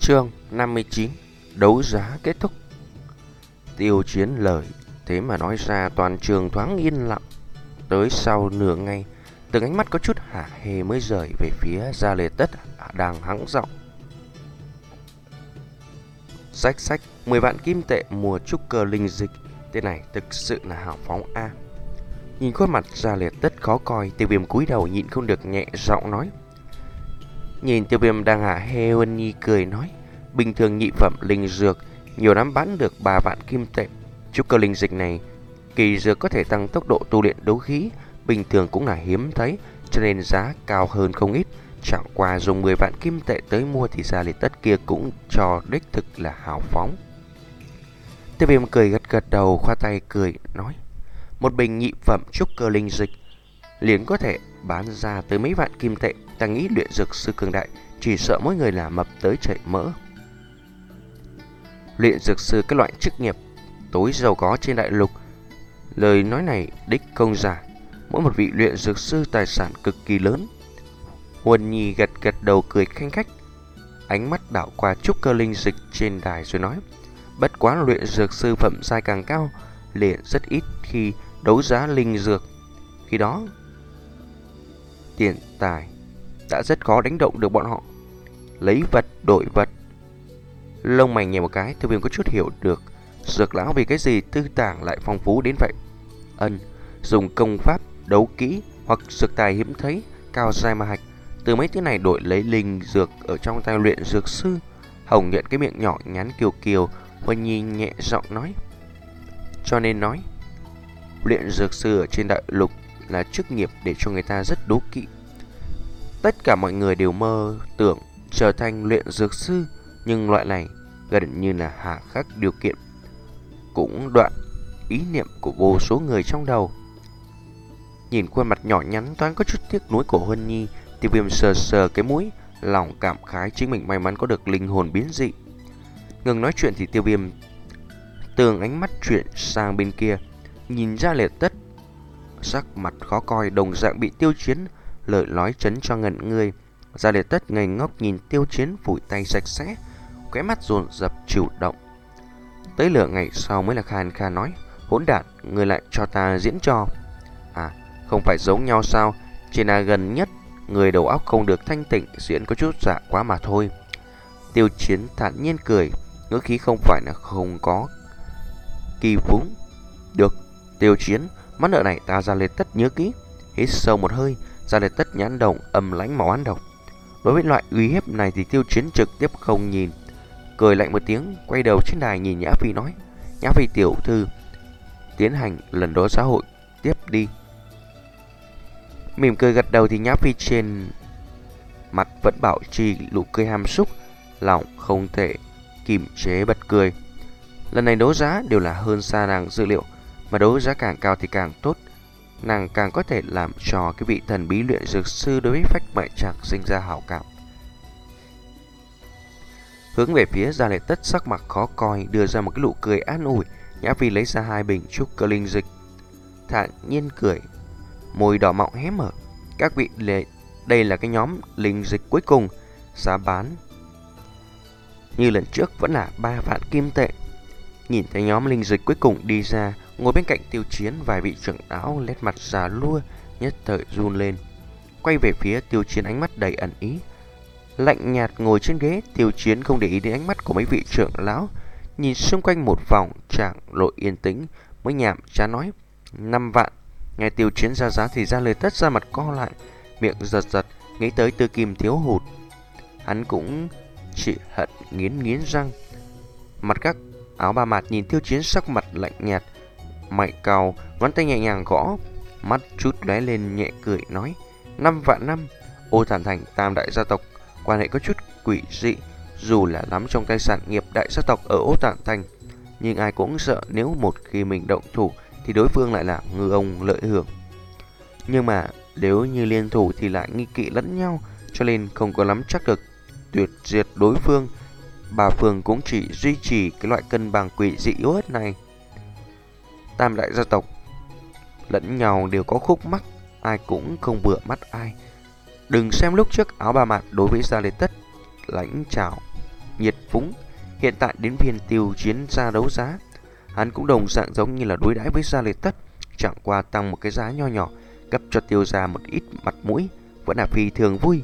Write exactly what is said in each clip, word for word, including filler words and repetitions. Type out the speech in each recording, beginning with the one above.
Chương năm mươi chín. Đấu giá kết thúc. Tiêu Chiến lời thế mà nói ra, toàn trường thoáng yên lặng. Tới sau nửa ngày, từng ánh mắt có chút hả hê mới rời về phía Gia Lê Tất đang hắng giọng. Sách sách mười vạn kim tệ mua trúc cơ linh dịch, tên này thực sự là hào phóng a. Nhìn khuôn mặt Gia Lê Tất khó coi, Tiêu Viêm cúi đầu nhịn không được nhẹ giọng nói. Nhìn Tiêu Viêm đang hả hê, Huân Nhi cười nói, bình thường nhị phẩm linh dược nhiều lắm bán được ba vạn kim tệ. Trúc cơ linh dịch này kỳ dược có thể tăng tốc độ tu luyện đấu khí, bình thường cũng là hiếm thấy, cho nên giá cao hơn không ít. Chẳng qua dùng mười vạn kim tệ tới mua thì Gia Lê Tất kia cũng cho đích thực là hào phóng. Tiêu Viêm cười gật gật đầu, khoa tay cười nói, một bình nhị phẩm trúc cơ linh dịch liền có thể bán ra tới mấy vạn kim tệ. Ta nghĩ luyện dược sư cường đại chỉ sợ mỗi người là mập tới chảy mỡ. Luyện dược sư cái loại chức nghiệp tối giàu có trên đại lục, lời nói này đích công giả. Mỗi một vị luyện dược sư tài sản cực kỳ lớn. Huân Nhi gật gật đầu cười khanh khách, ánh mắt đảo qua trúc cơ linh dịch trên đài rồi nói, bất quá luyện dược sư phẩm giai càng cao liền rất ít khi đấu giá linh dược, khi đó tiền tài đã rất khó đánh động được bọn họ. Lấy vật đổi vật. Lông mày nhẹ một cái, Tiêu Viêm có chút hiểu được dược lão vì cái gì tư tàng lại phong phú đến vậy. Ân, dùng công pháp đấu kỹ hoặc dược tài hiếm thấy cao giai ma hạch, từ mấy thứ này đổi lấy linh dược ở trong tay luyện dược sư. Hồng nhận cái miệng nhỏ nhắn kiều kiều, Huân Nhi nhẹ giọng nói, cho nên nói luyện dược sư ở trên đại lục là chức nghiệp để cho người ta rất đố kỵ. Tất cả mọi người đều mơ tưởng trở thành luyện dược sư, nhưng loại này gần như là hà khắc điều kiện, cũng đoạn ý niệm của vô số người trong đầu. Nhìn khuôn mặt nhỏ nhắn toán có chút tiếc nuối của Huân Nhi, Tiêu Viêm sờ sờ cái mũi, lòng cảm khái chính mình may mắn có được linh hồn biến dị. Ngừng nói chuyện thì Tiêu Viêm tường ánh mắt chuyển sang bên kia, nhìn Gia Lê Tất sắc mặt khó coi, đồng dạng bị Tiêu Chiến lời nói chấn cho ngẩn người. Gia Lê Tất ngây ngốc nhìn Tiêu Chiến phủi tay sạch sẽ, khóe mắt dồn dập chịu động. Tới lửa ngày sau mới là khan khan nói, hỗn đản, người lại cho ta diễn trò à? Không phải giống nhau sao? Chỉ là gần nhất người đầu óc không được thanh tịnh, diễn có chút dạ quá mà thôi. Tiêu Chiến thản nhiên cười, ngữ khí không phải là không có kỳ phúng. Được, Tiêu Chiến, món nợ này ta Gia Lê Tất nhớ kỹ. Hít sâu một hơi, Gia Lê Tất nhãn đồng âm lãnh màu ăn độc. Đối với loại uy hiếp này thì Tiêu Chiến trực tiếp không nhìn, cười lạnh một tiếng, quay đầu trên đài nhìn Nhã Phi nói, Nhã Phi tiểu thư, tiến hành lần đó xã hội tiếp đi. Mỉm cười gật đầu thì Nhã Phi trên mặt vẫn bảo trì nụ cười hàm xúc, lòng không thể kiềm chế bật cười. Lần này đấu giá đều là hơn xa nàng dự liệu, mà đấu giá càng cao thì càng tốt. Nàng càng có thể làm cho cái vị thần bí luyện dược sư đối với phách mại chàng sinh ra hảo cảm. Hướng về phía Gia Lê Tất sắc mặt khó coi, đưa ra một cái nụ cười an ủi. Nhã Phi lấy ra hai bình trúc cơ linh dịch, thản nhiên cười, môi đỏ mọng hé mở. Các vị lệ, đây là cái nhóm linh dịch cuối cùng, giá bán như lần trước vẫn là ba vạn kim tệ. Nhìn thấy nhóm linh dịch cuối cùng đi ra, ngồi bên cạnh Tiêu Chiến vài vị trưởng lão nét mặt già lua nhất thời run lên, quay về phía Tiêu Chiến ánh mắt đầy ẩn ý. Lạnh nhạt ngồi trên ghế, Tiêu Chiến không để ý đến ánh mắt của mấy vị trưởng lão, nhìn xung quanh một vòng trạng lộ yên tĩnh mới nhảm chán nói, năm vạn. Nghe Tiêu Chiến ra giá thì Gia Lê Tất ra mặt co lại, miệng giật giật, nghĩ tới Tư Kim thiếu hụt, hắn cũng chỉ hận nghiến nghiến răng. Mặt các áo ba mạt nhìn Tiêu Chiến sắc mặt lạnh nhạt, mày cau, ngón tay nhẹ nhàng gõ, mắt chút lóe lên nhẹ cười nói, năm vạn năm. Ô Thản Thành tam đại gia tộc quan hệ có chút quỷ dị, dù là nắm trong tay sản nghiệp đại gia tộc ở Ô Thản Thành, nhưng ai cũng sợ nếu một khi mình động thủ thì đối phương lại là ngư ông lợi hưởng. Nhưng mà nếu như liên thủ thì lại nghi kỵ lẫn nhau, cho nên không có lắm chắc được tuyệt diệt đối phương. Bà Phương cũng chỉ duy trì cái loại cân bằng quỷ dị yếu ớt này. Tam đại gia tộc lẫn nhau đều có khúc mắc, ai cũng không vừa mắt ai. Đừng xem lúc trước áo ba mặt đối với Gia Lê Tất lãnh chào nhiệt phúng. Hiện tại đến phiên Tiêu Chiến ra đấu giá, hắn cũng đồng dạng giống như là đối đãi với Gia Liệt Tất, chẳng qua tăng một cái giá nho nhỏ, cấp cho Tiêu gia một ít mặt mũi, vẫn là phi thường vui.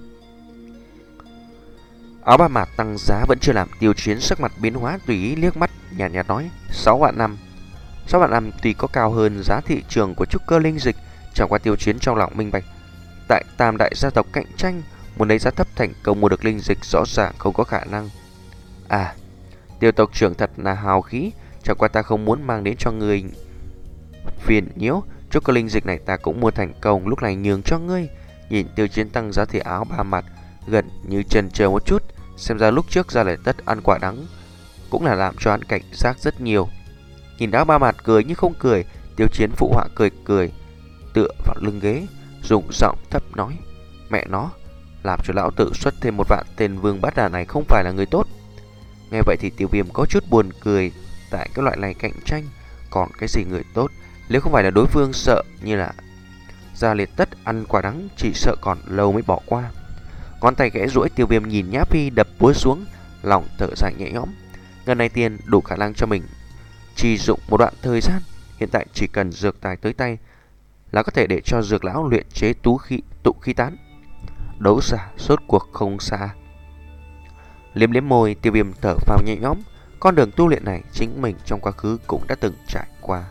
Áo ba mạt tăng giá vẫn chưa làm Tiêu Chiến sắc mặt biến hóa, tùy ý liếc mắt nhàn nhạt nói sáu vạn năm. Sáu vạn năm tuy có cao hơn giá thị trường của trúc cơ linh dịch, chẳng qua Tiêu Chiến trong lòng minh bạch, tại tam đại gia tộc cạnh tranh, muốn lấy giá thấp thành công mua được linh dịch rõ ràng không có khả năng. À, Tiêu tộc trưởng thật là hào khí, chẳng qua ta không muốn mang đến cho người phiền nhiễu. Trúc cơ linh dịch này ta cũng mua thành công, lúc này nhường cho ngươi. Nhìn Tiêu Chiến tăng giá thì áo ba mặt gần như chần chờ một chút, xem ra lúc trước Gia Liệt Tất ăn quả đắng cũng là làm cho hắn cảnh giác rất nhiều. Nhìn áo ba mặt cười như không cười, Tiêu Chiến phụ họa cười cười, tựa vào lưng ghế, dùng giọng thấp nói: mẹ nó, làm cho lão tự xuất thêm một vạn tên vương bát đà này không phải là người tốt. Nghe vậy thì Tiêu Viêm có chút buồn cười, tại cái loại này cạnh tranh còn cái gì người tốt, nếu không phải là đối phương sợ như là Gia Liệt Tất ăn quả đắng, chỉ sợ còn lâu mới bỏ qua. Ngón tay khẽ duỗi, Tiêu Viêm nhìn Nhã Phi đập búa xuống, lòng thở dài nhẹ nhõm. Ngân này tiền đủ khả năng cho mình chi dụng một đoạn thời gian, hiện tại chỉ cần dược tài tới tay là có thể để cho dược lão luyện chế tú khí tụ khí tán. Đấu giả rốt cuộc không xa. Liếm liếm môi, Tiêu Viêm thở phào nhẹ nhõm. Con đường tu luyện này chính mình trong quá khứ cũng đã từng trải qua.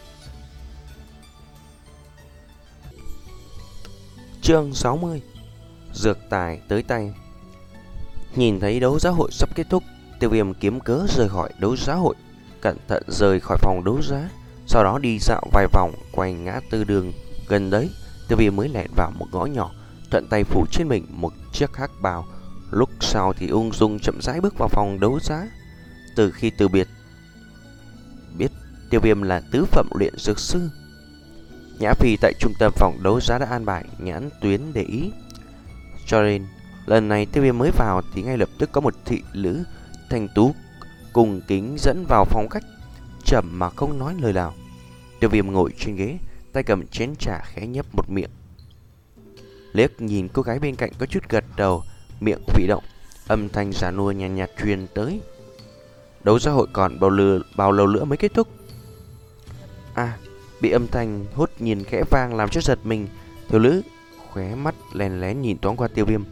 Chương sáu mươi. Dược tài tới tay. Nhìn thấy đấu giá hội sắp kết thúc, Tiêu Viêm kiếm cớ rời khỏi đấu giá hội, cẩn thận rời khỏi phòng đấu giá, sau đó đi dạo vài vòng quay ngã tư đường gần đấy. Tiêu Viêm mới lẻn vào một ngõ nhỏ, thuận tay phủ trên mình một chiếc hắc bào, lúc sau thì ung dung chậm rãi bước vào phòng đấu giá. Từ khi từ biệt biết Tiêu Viêm là tứ phẩm luyện dược sư, Nhã Phi tại trung tâm phòng đấu giá đã an bài nhãn tuyến để ý, cho nên lần này Tiêu Viêm mới vào thì ngay lập tức có một thị nữ thanh tú cùng kính dẫn vào phòng khách, chậm mà không nói lời nào. Tiêu Viêm ngồi trên ghế, tay cầm chén trà khẽ nhấp một miệng, liếc nhìn cô gái bên cạnh có chút gật đầu, miệng vị động, âm thanh già nua nhàn nhạt, nhạt truyền tới: đấu giá hội còn bao, lừa, bao lâu nữa mới kết thúc? À, bị âm thanh hốt nhìn khẽ vang làm cho giật mình, thiếu nữ khóe mắt lén lén nhìn thoáng qua Tiêu Viêm,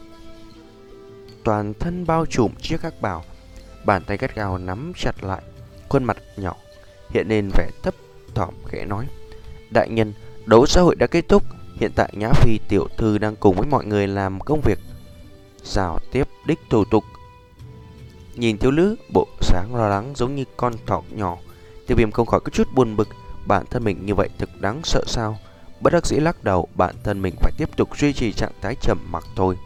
toàn thân bao trùm chiếc hắc bào, bàn tay gắt gao nắm chặt lại, khuôn mặt nhỏ hiện lên vẻ thấp thỏm khẽ nói: đại nhân, đấu giá hội đã kết thúc, hiện tại Nhã Phi tiểu thư đang cùng với mọi người làm công việc giao tiếp đích thủ tục. Nhìn thiếu nữ bộ sáng lo lắng giống như con thỏ nhỏ, Tiêu Viêm không khỏi có chút buồn bực, bản thân mình như vậy thực đáng sợ sao? Bất đắc dĩ lắc đầu, bản thân mình phải tiếp tục duy trì trạng thái trầm mặc thôi.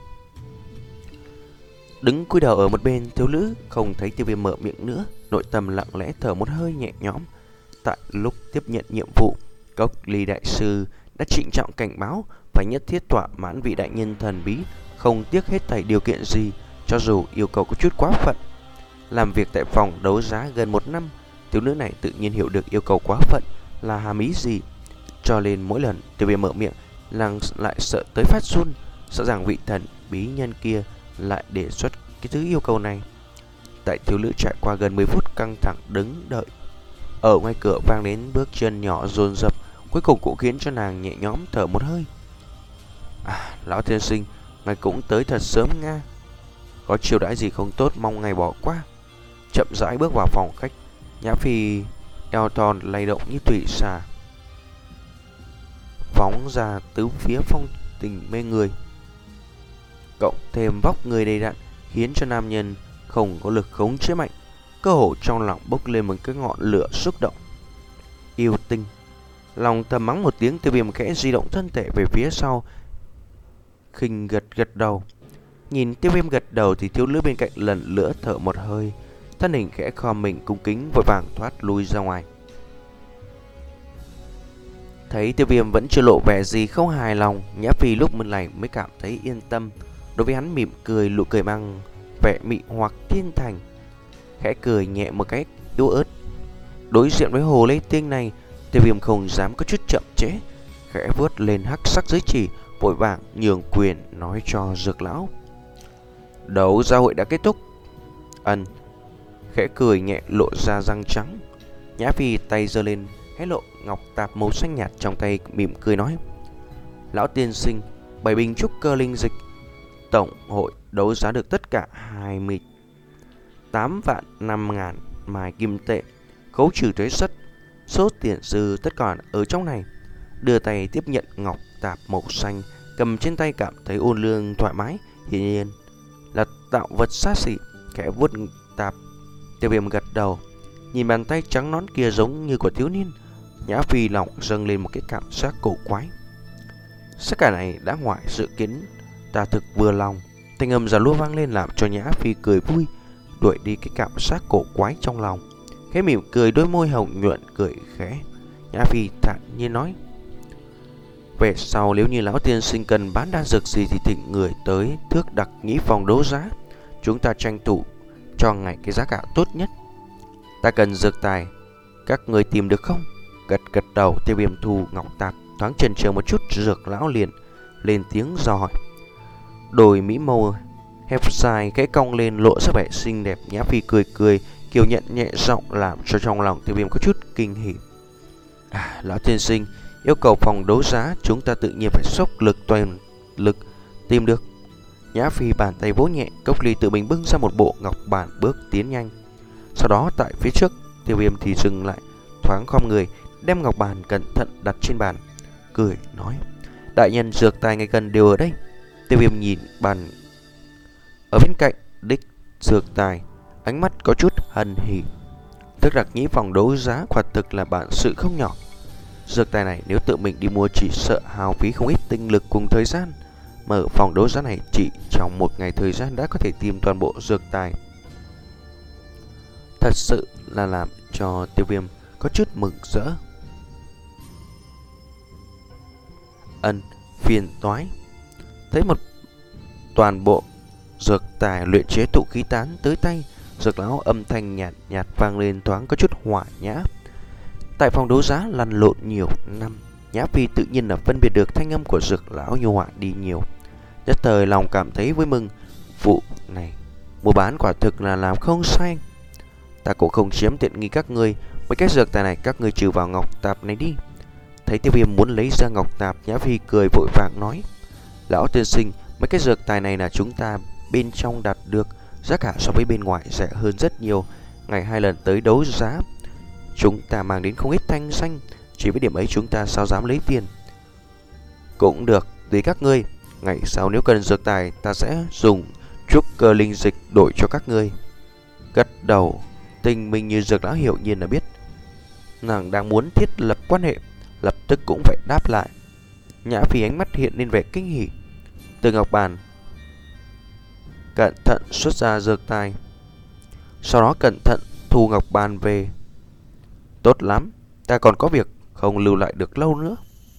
Đứng cúi đầu ở một bên, thiếu nữ không thấy Tiêu Viêm mở miệng nữa, nội tâm lặng lẽ thở một hơi nhẹ nhõm. Tại lúc tiếp nhận nhiệm vụ, Cốc Ly đại sư đã trịnh trọng cảnh báo phải nhất thiết thỏa mãn vị đại nhân thần bí, không tiếc hết thảy điều kiện gì, cho dù yêu cầu có chút quá phận. Làm việc tại phòng đấu giá gần một năm, thiếu nữ này tự nhiên hiểu được yêu cầu quá phận là hàm ý gì, cho nên mỗi lần Tiêu Viêm mở miệng, nàng lại sợ tới phát run, sợ rằng vị thần bí nhân kia lại đề xuất cái thứ yêu cầu này. Tại thiếu nữ trải qua gần mười phút căng thẳng đứng đợi, ở ngoài cửa vang đến bước chân nhỏ dồn dập, cuối cùng cũng khiến cho nàng nhẹ nhõm thở một hơi. À, lão tiên sinh, ngài cũng tới thật sớm nga. Có chiều đãi gì không tốt mong ngài bỏ qua. Chậm rãi bước vào phòng khách, Nhã Phi eo thon lay động như thủy xà, phóng ra tứ phía phong tình mê người, cộng thêm vóc người đầy đặn khiến cho nam nhân không có lực khống chế mạnh, cơ hồ trong lòng bốc lên một cái ngọn lửa xúc động. Yêu tinh. Lòng thầm mắng một tiếng, Tiêu Viêm khẽ di động thân thể về phía sau, khinh gật gật đầu. Nhìn Tiêu Viêm gật đầu thì thiếu nữ bên cạnh lần nữa thở một hơi, thân hình khẽ khom mình cung kính vội vàng thoát lui ra ngoài. Thấy Tiêu Viêm vẫn chưa lộ vẻ gì không hài lòng, Nhã Phi lúc này mới cảm thấy yên tâm. Đối với hắn mỉm cười, nụ cười mang vẻ mị hoặc thiên thành, khẽ cười nhẹ một cái yếu ớt. Đối diện với hồ ly tinh này, Tiêu Viêm không dám có chút chậm trễ, khẽ vuốt lên hắc sắc giới chỉ, vội vàng nhường quyền nói cho Dược lão. Đấu giá hội đã kết thúc. Ân khẽ cười nhẹ lộ ra răng trắng. Nhã Phi tay giơ lên hé lộ ngọc tạp màu xanh nhạt trong tay, mỉm cười nói: Lão tiên sinh, bảy bình trúc cơ linh dịch, tổng hội đấu giá được tất cả hai mươi tám vạn năm ngàn mài kim tệ, khấu trừ thuế suất, số tiền dư tất cả ở trong này. Đưa tay tiếp nhận ngọc tạp màu xanh, cầm trên tay cảm thấy ôn lương thoải mái, hiển nhiên là tạo vật xa xỉ. Khẽ vuốt tạp, Tiêu Viêm gật đầu, nhìn bàn tay trắng nõn kia giống như của thiếu niên. Nhã Phi lòng dâng lên một cái cảm giác cổ quái. Tất cả này đã ngoài dự kiến, ta thực vừa lòng. Thanh âm già lúa vang lên làm cho Nhã Phi cười vui, đuổi đi cái cảm giác cổ quái trong lòng. Khẽ mỉm cười, đôi môi hồng nhuận cười khẽ. Nhã Phi thản nhiên nói: Về sau nếu như lão tiên sinh cần bán đan dược gì thì thỉnh người tới thước đặc nhĩ phòng đấu giá, chúng ta tranh thủ cho ngày cái giá cả tốt nhất. Ta cần dược tài, các người tìm được không? Gật gật đầu, Tiêu Viêm thu ngọc tạp, thoáng chần chừ một chút, dược lão liền lên tiếng dò hỏi. Đôi mỹ mâu hẹp dài khẽ cong lên lộ ra vẻ xinh đẹp. Nhã Phi cười cười, kiều nhận nhẹ giọng làm cho trong lòng Tiêu Viêm có chút kinh hỉ. À, lão tiên sinh yêu cầu phòng đấu giá, chúng ta tự nhiên phải sốc lực toàn lực tìm được. Nhã Phi bàn tay vỗ nhẹ, cốc ly tự mình bưng ra một bộ ngọc bản, bước tiến nhanh. Sau đó tại phía trước, Tiêu Viêm thì dừng lại, thoáng khom người, đem ngọc bản cẩn thận đặt trên bàn, cười nói: Đại nhân dược tài ngày cần đều ở đây. Tiêu Viêm nhìn bàn ở bên cạnh đích dược tài, ánh mắt có chút hân hỉ. Thức đặc nhĩ phòng đấu giá quả thực là bản sự không nhỏ. Dược tài này nếu tự mình đi mua chỉ sợ hao phí không ít tinh lực cùng thời gian. Mở phòng đấu giá này chỉ trong một ngày thời gian đã có thể tìm toàn bộ dược tài. Thật sự là làm cho Tiêu Viêm có chút mừng rỡ. Ân phiền toái. Thấy một toàn bộ dược tài luyện chế tụ khí tán tới tay, dược lão âm thanh nhạt nhạt vang lên, thoáng có chút hỏa nhã. Tại phòng đấu giá lăn lộn nhiều năm, Nhã Phi tự nhiên là phân biệt được thanh âm của dược lão nhu hỏa đi nhiều. Nhất thời lòng cảm thấy vui mừng. Vụ này mua bán quả thực là làm không sai. Ta cũng không chiếm tiện nghi các ngươi. Mấy cái dược tài này các ngươi trừ vào ngọc tạp này đi. Thấy Tiêu Viêm muốn lấy ra ngọc tạp, Nhã Phi cười vội vàng nói: Lão tiên sinh, mấy cái dược tài này là chúng ta bên trong đặt được, giá cả so với bên ngoài rẻ hơn rất nhiều. Ngày hai lần tới đấu giá, chúng ta mang đến không ít thanh danh, chỉ với điểm ấy chúng ta sao dám lấy tiền. Cũng được, tùy các ngươi. Ngày sau nếu cần dược tài, ta sẽ dùng trúc cơ linh dịch đổi cho các ngươi. Gật đầu, tình mình như dược lão hiểu nhiên là biết nàng đang muốn thiết lập quan hệ, lập tức cũng phải đáp lại. Nhã Phi ánh mắt hiện lên vẻ kinh hỉ, từ ngọc bàn cẩn thận xuất ra dược tài, sau đó cẩn thận thu ngọc bàn về. Tốt lắm, ta còn có việc không lưu lại được lâu nữa.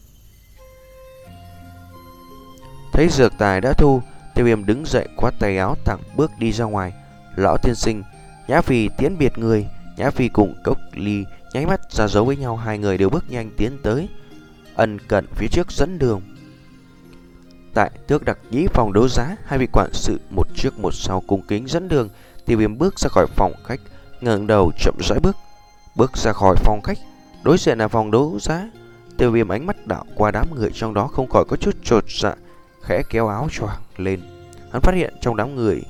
Thấy dược tài đã thu, Tiêu Viêm đứng dậy khoát tay áo thẳng bước đi ra ngoài. Lão tiên sinh, Nhã Phi tiến biệt người. Nhã Phi cùng Cốc Ly nháy mắt ra dấu với nhau, hai người đều bước nhanh tiến tới, ân cần phía trước dẫn đường. Tại tước đặc nhĩ phòng đấu giá, hai vị quản sự một trước một sau cung kính dẫn đường. Tiêu Viêm bước ra khỏi phòng khách, ngẩng đầu chậm rãi bước bước ra khỏi phòng khách. Đối diện là phòng đấu giá. Tiêu Viêm ánh mắt đảo qua đám người trong đó, không khỏi có chút chột dạ, khẽ kéo áo choàng lên. Hắn phát hiện trong đám người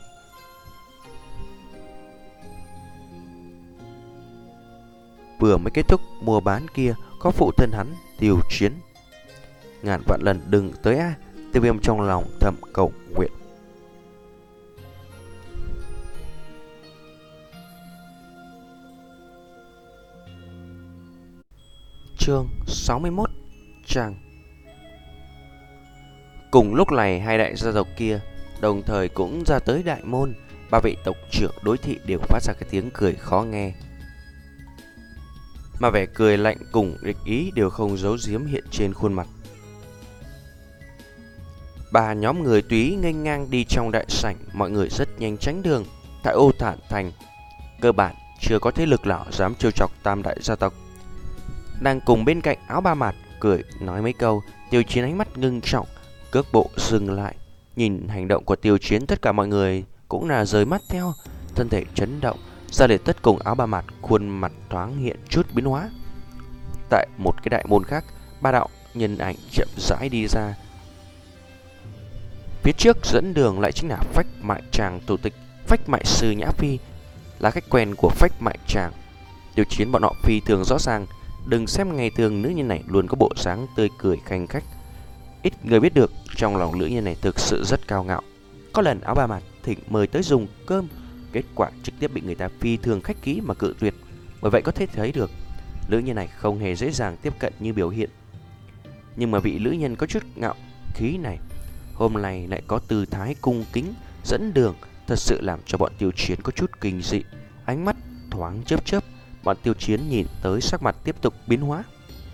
vừa mới kết thúc mua bán kia có phụ thân hắn Tiêu Chiến. Ngàn vạn lần đừng tới a! Tiêu Viêm trong lòng thầm cầu nguyện. Chương sáu mươi mốt. Trang. Cùng lúc này, hai đại gia tộc kia đồng thời cũng ra tới đại môn. Ba vị tộc trưởng đối thị đều phát ra cái tiếng cười khó nghe, mà vẻ cười lạnh cùng địch ý đều không giấu giếm hiện trên khuôn mặt. Ba nhóm người túy nghênh ngang đi trong đại sảnh, mọi người rất nhanh tránh đường. Tại Ô Thản Thành, cơ bản chưa có thế lực nào dám trêu chọc tam đại gia tộc. Đang cùng bên cạnh áo ba mặt cười nói mấy câu, Tiêu Chiến ánh mắt ngưng trọng, cước bộ dừng lại. Nhìn hành động của Tiêu Chiến, tất cả mọi người cũng là rời mắt theo. thân thể chấn động. Gia Liệt Tất cùng Áo Ba Mặt khuôn mặt thoáng hiện chút biến hóa. Tại một cái đại môn khác, ba đạo nhân ảnh chậm rãi đi ra. Phía trước dẫn đường lại chính là Phách Mại Tràng Thủ tịch Phách Mại Sư Nhã Phi, là khách quen của Phách Mại Tràng. Tiêu Chiến bọn họ phi thường rõ ràng, đừng xem ngày thường nữ nhân này luôn có bộ dáng tươi cười khanh khách. Ít người biết được trong lòng nữ nhân này thực sự rất cao ngạo. Có lần Áo Ba Mặt thịnh mời tới dùng cơm, kết quả trực tiếp bị người ta phi thường khách khí mà cự tuyệt. Bởi vậy có thể thấy được nữ nhân này không hề dễ dàng tiếp cận như biểu hiện. Nhưng mà vị nữ nhân có chút ngạo khí này hôm nay lại có tư thái cung kính dẫn đường, thật sự làm cho bọn Tiêu Chiến có chút kinh dị. Ánh mắt thoáng chớp chớp, bọn Tiêu Chiến nhìn tới sắc mặt tiếp tục biến hóa.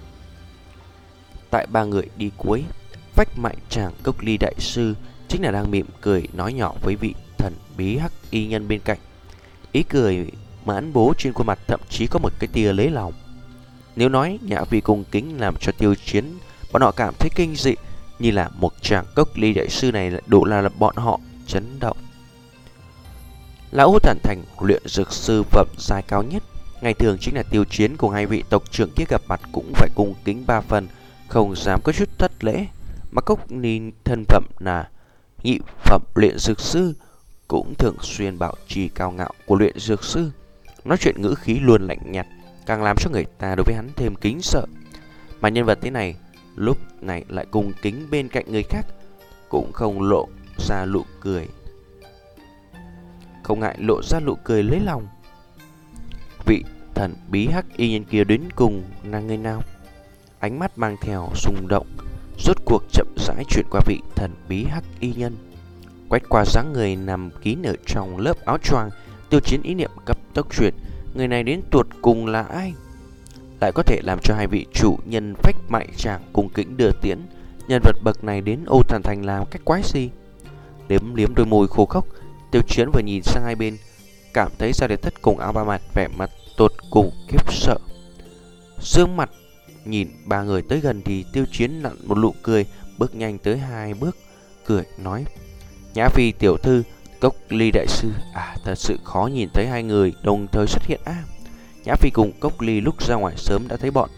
Tại ba người đi cuối, Phách Mại Tràng Cốc Ly đại sư chính là đang mỉm cười nói nhỏ với vị thần bí hắc y nhân bên cạnh. Ý cười mãn bố trên khuôn mặt thậm chí có một cái tia lấy lòng. Nếu nói Nhã Phi cung kính làm cho Tiêu Chiến bọn họ cảm thấy kinh dị, như là một chàng Cốc Ly đại sư này đủ là, là bọn họ chấn động. Lão Thần Thành luyện dược sư phẩm giai cao nhất, ngày thường chính là Tiêu Chiến cùng hai vị tộc trưởng kia gặp mặt cũng phải cung kính ba phần, không dám có chút thất lễ. Mà Cốc Ly thân phẩm là nhị phẩm luyện dược sư, cũng thường xuyên bảo trì cao ngạo của luyện dược sư, nói chuyện ngữ khí luôn lạnh nhạt, càng làm cho người ta đối với hắn thêm kính sợ. Mà nhân vật thế này lúc này lại cung kính bên cạnh người khác, cũng không lộ ra nụ cười, không ngại lộ ra nụ cười lấy lòng. Vị thần bí hắc y nhân kia đến cùng là người nào? Ánh mắt mang theo xung động, rốt cuộc chậm rãi chuyển qua vị thần bí hắc y nhân. Quét qua dáng người nằm kín ở trong lớp áo choàng, Tiêu Chiến ý niệm cấp tốc chuyển, người này đến tuột cùng là ai? Lại có thể làm cho hai vị chủ nhân Phách Mại Tràng cung kính đưa tiễn nhân vật bậc này đến Ô Thần Thành làm cách quái gì? Liếm liếm đôi môi khô khốc, Tiêu Chiến vừa nhìn sang hai bên, cảm thấy Gia Liệt Thất cùng Áo Ba Mặt vẻ mặt tột cùng khiếp sợ. Dương mặt nhìn ba người tới gần thì Tiêu Chiến nặn một nụ cười, bước nhanh tới hai bước, cười nói: Nhã Phi tiểu thư, Cốc Ly đại sư, à thật sự khó nhìn thấy hai người đồng thời xuất hiện a. À, Nhã Phi cùng Cốc Ly lúc ra ngoài sớm đã thấy bọn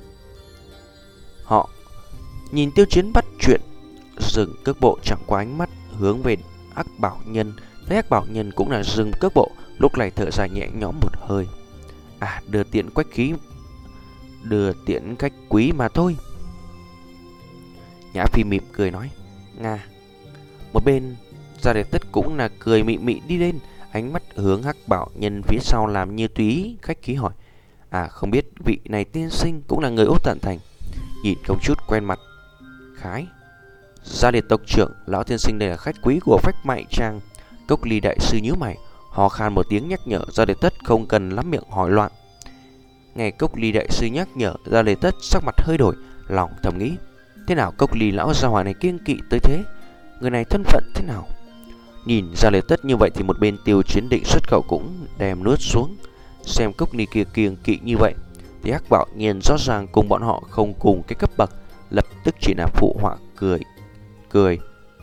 họ. Nhìn Tiêu Chiến bắt chuyện, dừng cước bộ, chẳng qua ánh mắt hướng về Hắc Bảo Nhân, thấy Hắc Bảo Nhân cũng là dừng cước bộ, lúc này thở dài nhẹ nhõm một hơi. À, đưa tiện quách khí, đưa tiện khách quý mà thôi. Nhã Phi mỉm cười nói: Nga. Một bên Gia Liệt Tất cũng là cười mị mị đi lên, ánh mắt hướng Hắc Bảo Nhân phía sau làm như túy khách khí hỏi: À, không biết vị này tiên sinh cũng là người Ô Tận Thành? Nhìn không chút quen mặt khái: Gia Liệt tộc trưởng, lão tiên sinh đây là khách quý của Phách Mại Tràng. Cốc Ly đại sư nhíu mày, hò khan một tiếng nhắc nhở Gia Liệt Tất không cần lắm miệng hỏi loạn. Nghe Cốc Ly đại sư nhắc nhở, Gia Liệt Tất sắc mặt hơi đổi, lòng thầm nghĩ: thế nào Cốc Ly lão gia hỏa này kiêng kỵ tới thế? Người này thân phận thế nào? Nhìn Gia Liệt Tất như vậy thì một bên Tiêu Chiến định xuất khẩu cũng đem nuốt xuống. Xem Cốc Ly kia kiêng kỵ như vậy thì Hắc Bảo Nhiên rõ ràng cùng bọn họ không cùng cái cấp bậc, lập tức chỉ là phụ họa cười cười,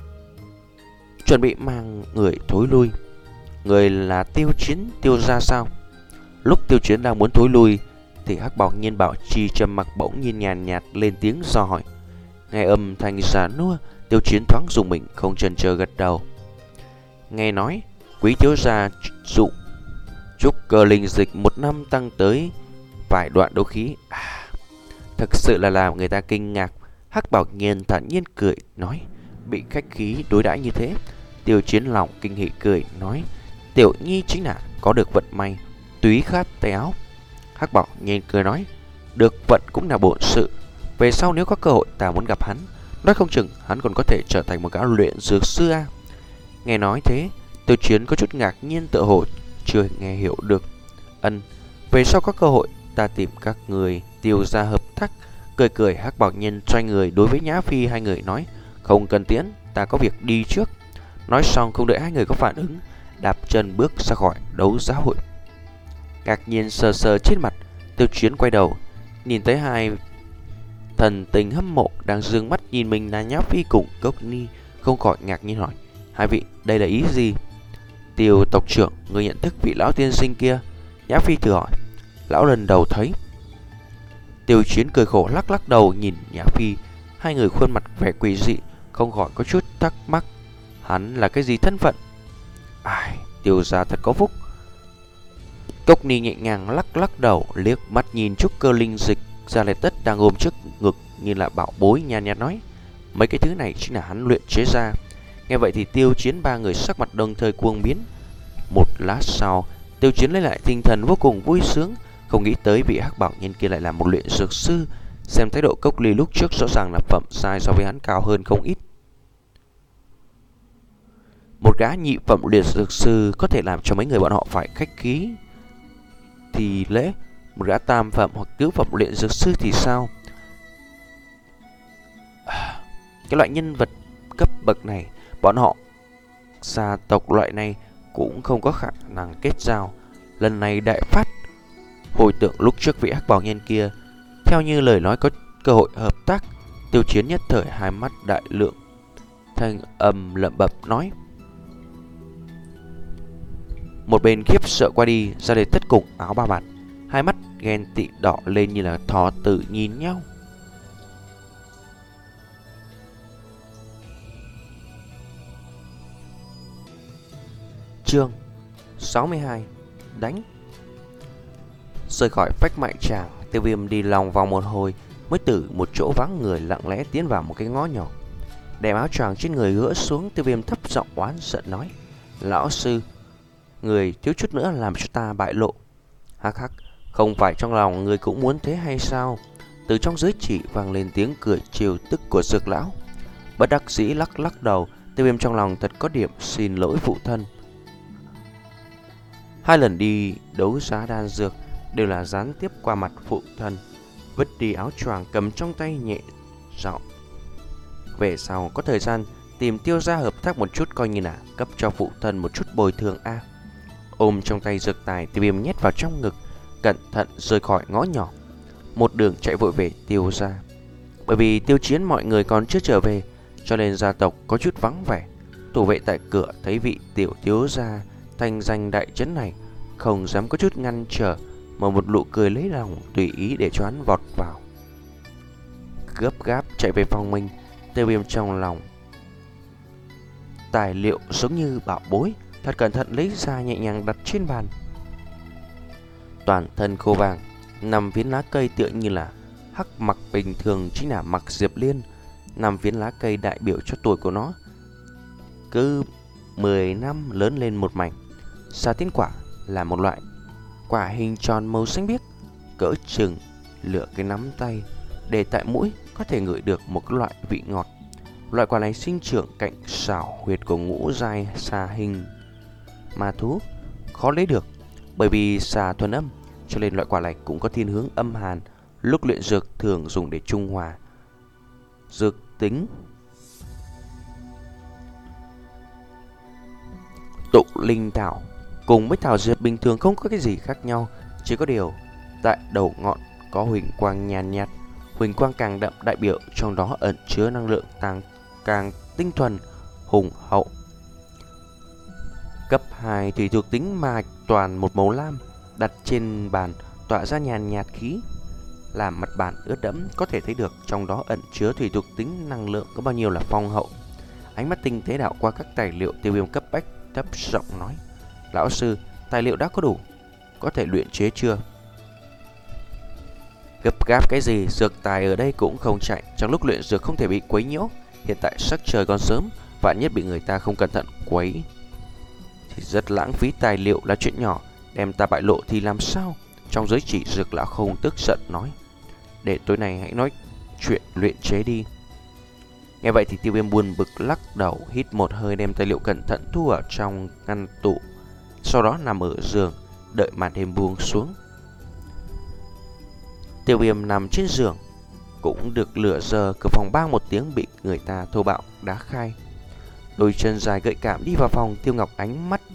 chuẩn bị mang người thối lui. Người là Tiêu Chiến Tiêu gia sao? Lúc Tiêu Chiến đang muốn thối lui thì Hắc Bảo Nhiên bảo trì trầm mặc bỗng nhiên nhàn nhạt lên tiếng dò hỏi. Nghe âm thanh già nua, Tiêu Chiến thoáng dùng mình, không chần chờ gật đầu. Nghe nói quý thiếu gia dụ chúc cơ linh dịch một năm tăng tới vài đoạn đấu khí. À, thật sự là làm người ta kinh ngạc. Hắc Bảo Nhiên thản nhiên cười nói: bị khách khí đối đãi như thế. Tiêu Chiến lòng kinh hỉ cười nói: tiểu nhi chính là có được vận may, túy khát tay áo. Hắc Bảo Nhiên cười nói: được vận cũng là bổn sự, về sau nếu có cơ hội ta muốn gặp hắn, nói không chừng hắn còn có thể trở thành một gã luyện dược sư a. Nghe nói thế, Tiêu Chiến có chút ngạc nhiên, tựa hồ chưa nghe hiểu được. Ân, về sau có cơ hội ta tìm các người Tiêu gia hợp tác. Cười cười, Hắc Bảo Nhiên xoay người đối với Nhã Phi hai người nói: không cần tiễn, ta có việc đi trước. Nói xong không đợi hai người có phản ứng, đạp chân bước ra khỏi đấu giá hội. Ngạc nhiên sờ sờ trên mặt, Tiêu Chiến quay đầu nhìn thấy hai thần tình hâm mộ đang dương mắt nhìn mình là Nhã Phi cùng Cốc Ly, không khỏi ngạc nhiên hỏi: hai vị đây là ý gì? Tiêu tộc trưởng, người nhận thức vị lão tiên sinh kia? Nhã Phi thử hỏi. Lão lần đầu thấy. Tiêu Chiến cười khổ lắc lắc đầu nhìn Nhã Phi. Hai người khuôn mặt vẻ quỷ dị, không khỏi có chút thắc mắc. Hắn là cái gì thân phận? Ai, Tiêu gia thật có phúc. Cốc Ni nhẹ nhàng lắc lắc đầu, liếc mắt nhìn Trúc Cơ Linh Dịch Gia Lệ Tất đang ôm trước ngực như là bảo bối, nhàn nhạt nói: mấy cái thứ này chính là hắn luyện chế ra. Nghe vậy thì Tiêu Chiến ba người sắc mặt đồng thời cuồng biến. Một lát sau, Tiêu Chiến lấy lại tinh thần vô cùng vui sướng, không nghĩ tới vị hắc bảo nhân kia lại là một luyện dược sư. Xem thái độ Cốc Ly lúc trước rõ ràng là phẩm giai so với hắn cao hơn không ít. Một gã nhị phẩm luyện dược sư có thể làm cho mấy người bọn họ phải khách khí thì lễ, một gã tam phẩm hoặc tứ phẩm luyện dược sư thì sao? Cái loại nhân vật cấp bậc này, bọn họ gia tộc loại này cũng không có khả năng kết giao. Lần này đại phát, hồi tưởng lúc trước vị hắc bào nhân kia, theo như lời nói có cơ hội hợp tác. Tiêu Chiến nhất thời hai mắt đại lượng, thanh âm lẩm bẩm nói. Một bên khiếp sợ qua đi, Gia Đề Tất cùng Áo Ba Bạt, hai mắt ghen tị đỏ lên như là thỏ tử nhìn nhau. Chương sáu mươi hai. Đánh. Rời khỏi phách mại tràng, Tiêu Viêm đi lòng vòng một hồi mới từ một chỗ vắng người lặng lẽ tiến vào một cái ngõ nhỏ. Đem áo choàng trên người gỡ xuống, Tiêu Viêm thấp giọng oán giận nói: lão sư, người thiếu chút nữa làm cho ta bại lộ. Hắc hắc, không phải trong lòng người cũng muốn thế hay sao? Từ trong giới chỉ vang lên tiếng cười trêu tức của Dược lão. Bất đắc dĩ lắc lắc đầu, Tiêu Viêm trong lòng thật có điểm xin lỗi phụ thân. Hai lần đi đấu giá đan dược đều là gián tiếp qua mặt phụ thân. Vứt đi áo choàng cầm trong tay nhẹ giọng: về sau có thời gian tìm Tiêu gia hợp tác một chút, coi như là cấp cho phụ thân một chút bồi thường a. Ôm trong tay dược tài, Tiêu Viêm nhét vào trong ngực, cẩn thận rời khỏi ngõ nhỏ, một đường chạy vội về Tiêu gia. Bởi vì Tiêu Chiến mọi người còn chưa trở về, cho nên gia tộc có chút vắng vẻ. Thủ vệ tại cửa thấy vị tiểu thiếu gia thành danh đại trấn này, không dám có chút ngăn trở, mà một nụ cười lấy lòng tùy ý để cho hắn vọt vào. Gấp gáp chạy về phòng mình, Tiêu Viêm trong lòng tài liệu giống như bảo bối, thật cẩn thận lấy ra nhẹ nhàng đặt trên bàn. Toàn thân khô vàng, năm viên lá cây tựa như là hắc mặc bình thường chính là mặc Diệp Liên. Năm viên lá cây đại biểu cho tuổi của nó, cứ mười năm lớn lên một mảnh. Sa tiên quả là một loại quả hình tròn màu xanh biếc, cỡ chừng lửa cái nắm tay, để tại mũi có thể ngửi được một loại vị ngọt. Loại quả này sinh trưởng cạnh xảo huyệt của ngũ giai xà hình ma thú, khó lấy được. Bởi vì xà thuần âm, cho nên loại quả này cũng có thiên hướng âm hàn. Lúc luyện dược thường dùng để trung hòa dược tính. Tụ linh thảo cùng với thảo dược bình thường không có cái gì khác nhau, chỉ có điều tại đầu ngọn có huỳnh quang nhàn nhạt, huỳnh quang càng đậm đại biểu trong đó ẩn chứa năng lượng càng càng tinh thuần hùng hậu. Cấp hai thủy thuộc tính ma toàn một màu lam, đặt trên bàn tỏa ra nhàn nhạt khí, làm mặt bàn ướt đẫm, có thể thấy được trong đó ẩn chứa thủy thuộc tính năng lượng có bao nhiêu là phong hậu. Ánh mắt tinh tế đảo qua các tài liệu, Tiêu Viêm cấp bách thấp giọng nói: lão sư, tài liệu đã có đủ, có thể luyện chế chưa? Gấp gáp cái gì, dược tài ở đây cũng không chạy, trong lúc luyện dược không thể bị quấy nhiễu. Hiện tại sắc trời còn sớm, vạn nhất bị người ta không cẩn thận quấy thì rất lãng phí tài liệu là chuyện nhỏ, đem ta bại lộ thì làm sao? Trong giới chỉ Dược lão không tức giận nói: để tối nay hãy nói chuyện luyện chế đi. Nghe vậy thì Tiêu Viêm buồn bực lắc đầu, hít một hơi đem tài liệu cẩn thận thu ở trong ngăn tủ, sau đó nằm ở giường đợi màn đêm buông xuống. Tiêu Viêm nằm trên giường cũng được lửa giờ, cửa phòng bang một tiếng bị người ta thô bạo đá khai. Đôi chân dài gợi cảm đi vào phòng, Tiêu Ngọc ánh mắt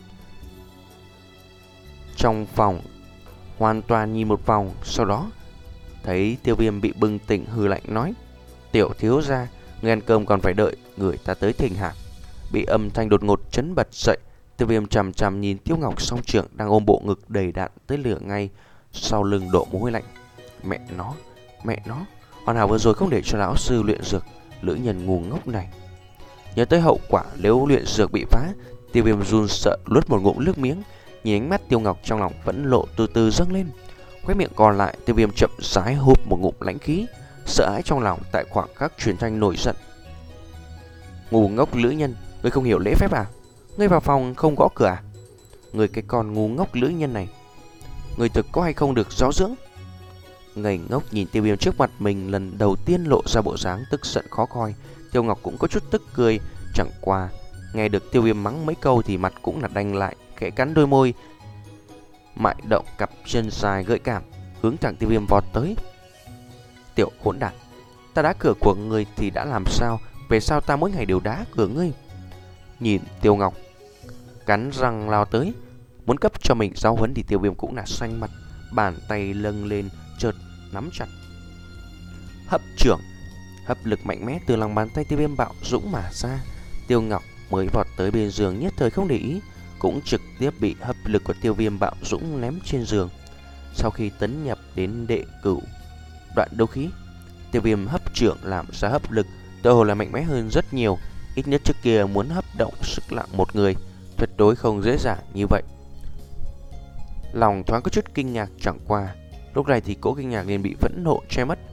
trong phòng hoàn toàn nhìn một vòng, sau đó thấy Tiêu Viêm bị bừng tỉnh hừ lạnh nói: tiểu thiếu gia, người ăn cơm còn phải đợi người ta tới thỉnh hả? Bị âm thanh đột ngột chấn bật dậy, Tiêu Viêm chằm chằm nhìn Tiêu Ngọc song trưởng đang ôm bộ ngực đầy đạn tới lửa ngay sau lưng đổ mồ hôi lạnh. Mẹ nó, mẹ nó, hoàn hảo vừa rồi không để cho lão sư luyện dược, lữ nhân ngu ngốc này. Nhớ tới hậu quả nếu luyện dược bị phá, Tiêu Viêm run sợ nuốt một ngụm nước miếng, nhìn ánh mắt Tiêu Ngọc trong lòng vẫn lộ từ từ dâng lên. Khóe miệng còn lại, Tiêu Viêm chậm rãi húp một ngụm lãnh khí, sợ hãi trong lòng tại khoảng khắc truyền thanh nổi giận. Ngu ngốc lữ nhân, ngươi không hiểu lễ phép à? Ngươi vào phòng không gõ cửa à? Ngươi cái con ngu ngốc lữ nhân này, ngươi thực có hay không được giáo dưỡng? Ngây ngốc nhìn Tiêu Viêm trước mặt mình lần đầu tiên lộ ra bộ dáng tức giận khó coi, Tiêu Ngọc cũng có chút tức cười. Chẳng qua nghe được Tiêu Viêm mắng mấy câu thì mặt cũng là đanh lại, khẽ cắn đôi môi, mại động cặp chân dài gợi cảm, hướng thẳng Tiêu Viêm vọt tới. Tiểu hỗn đản, ta đá cửa của ngươi thì đã làm sao, về sao ta mỗi ngày đều đá cửa ngươi? Nhìn Tiêu Ngọc cắn răng lao tới, muốn cấp cho mình giáo huấn thì Tiêu Viêm cũng là xanh mặt, bàn tay lâng lên chợt nắm chặt. Hấp trưởng, hấp lực mạnh mẽ từ lòng bàn tay Tiêu Viêm bạo dũng mà ra. Tiêu Ngọc mới vọt tới bên giường nhất thời không để ý, cũng trực tiếp bị hấp lực của Tiêu Viêm bạo dũng ném trên giường. Sau khi tấn nhập đến đệ cửu đoạn đấu khí, Tiêu Viêm hấp trưởng làm ra hấp lực tựa hồ là mạnh mẽ hơn rất nhiều. Ít nhất trước kia muốn hấp động sức nặng một người tuyệt đối không dễ dàng như vậy. Lòng thoáng có chút kinh ngạc, chẳng qua lúc này thì cỗ kinh ngạc liền bị phẫn nộ che mất.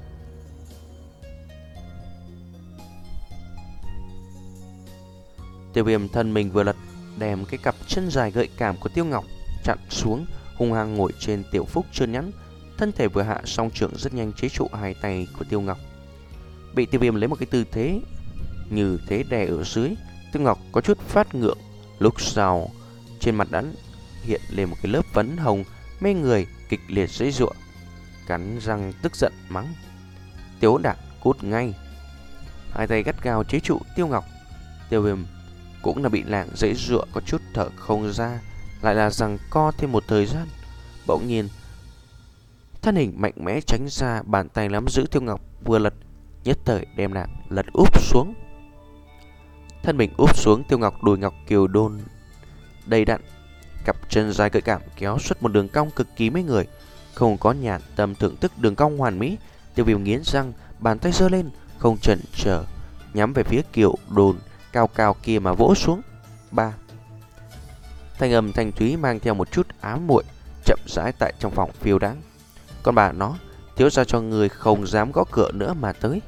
Tiêu Viêm thân mình vừa lật, đem cái cặp chân dài gợi cảm của Tiêu Ngọc chặn xuống, hung hăng ngồi trên tiểu phúc trơn nhẵn, thân thể vừa hạ song trưởng rất nhanh chế trụ hai tay của Tiêu Ngọc. Bị Tiêu Viêm lấy một cái tư thế như thế đè ở dưới, Tiêu Ngọc có chút phát ngượng, lúc sau trên mặt đắn hiện lên một cái lớp phấn hồng mê người, kịch liệt giãy giụa, cắn răng tức giận mắng: Tiểu hỗn đản, cút ngay! Hai tay gắt gao chế trụ Tiêu Ngọc. Tiêu Viêm cũng là bị lạng giãy giụa có chút thở không ra, lại là giằng co thêm một thời gian. Bỗng nhiên thân hình mạnh mẽ tránh ra, bàn tay nắm giữ Tiêu Ngọc vừa lật, nhất thời đem nàng lật úp xuống. Thân mình úp xuống, Tiêu Ngọc đùi ngọc kiều đôn đầy đặn, cặp chân dài gợi cảm kéo xuất một đường cong cực kỳ mê người, không có nhàn tâm thưởng thức đường cong hoàn mỹ. Tiêu Viêm nghiến răng, bàn tay giơ lên, không chần chờ nhắm về phía kiều đồn cao cao kia mà vỗ xuống. Ba. Thanh âm thanh thúy mang theo một chút ám muội chậm rãi tại trong phòng phiêu đáng. Con bà nó, thiếu gia cho người không dám gõ cửa nữa mà tới.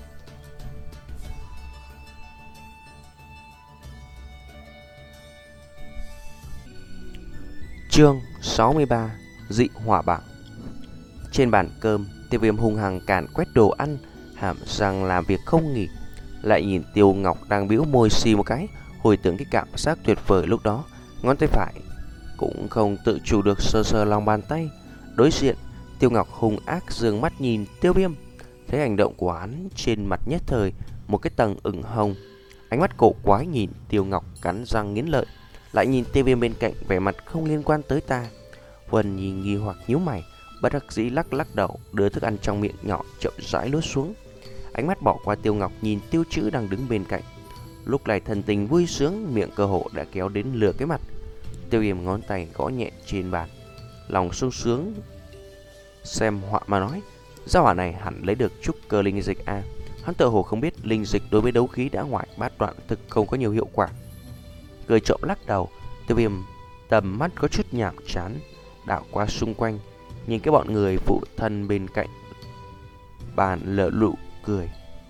Chương sáu mươi ba, dị hỏa bảng. Trên bàn cơm, Tiêu Viêm hung hăng càn quét đồ ăn, hàm răng làm việc không nghỉ. Lại nhìn Tiêu Ngọc đang bĩu môi xì một cái, hồi tưởng cái cảm giác tuyệt vời lúc đó, ngón tay phải cũng không tự chủ được sờ sờ lòng bàn tay. Đối diện, Tiêu Ngọc hung ác dương mắt nhìn Tiêu Viêm, thấy hành động của hắn trên mặt nhất thời một cái tầng ửng hồng, ánh mắt cổ quái nhìn Tiêu Ngọc cắn răng nghiến lợi, lại nhìn Tiêu Viêm bên cạnh vẻ mặt không liên quan tới ta. Huân Nhi nghi hoặc nhíu mày, bất đắc dĩ lắc lắc đầu, đưa thức ăn trong miệng nhỏ chậm rãi nuốt xuống. Ánh mắt bỏ qua Tiêu Ngọc nhìn Tiêu Trữ đang đứng bên cạnh, lúc này thần tình vui sướng, miệng cơ hồ đã kéo đến lửa cái mặt. Tiêu Viêm ngón tay gõ nhẹ trên bàn, lòng sung sướng xem họa mà nói, gia hỏa này hẳn lấy được trúc cơ linh dịch a. Hắn tự hồ không biết linh dịch đối với đấu khí đã ngoại bát đoạn thực không có nhiều hiệu quả. Cười trộm lắc đầu, Tiêu Viêm tầm mắt có chút nhàm chán đảo qua xung quanh, nhìn cái bọn người phụ thân bên cạnh bàn lở lụ cười.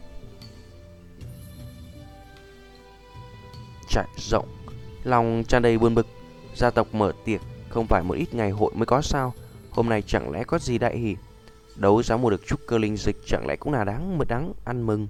Trải rộng, lòng tràn đầy buồn bực. Gia tộc mở tiệc không phải một ít ngày hội mới có sao? Hôm nay chẳng lẽ có gì đại hỉ? Đấu giá mua được trúc cơ linh dịch chẳng lẽ cũng là đáng mới đáng ăn mừng?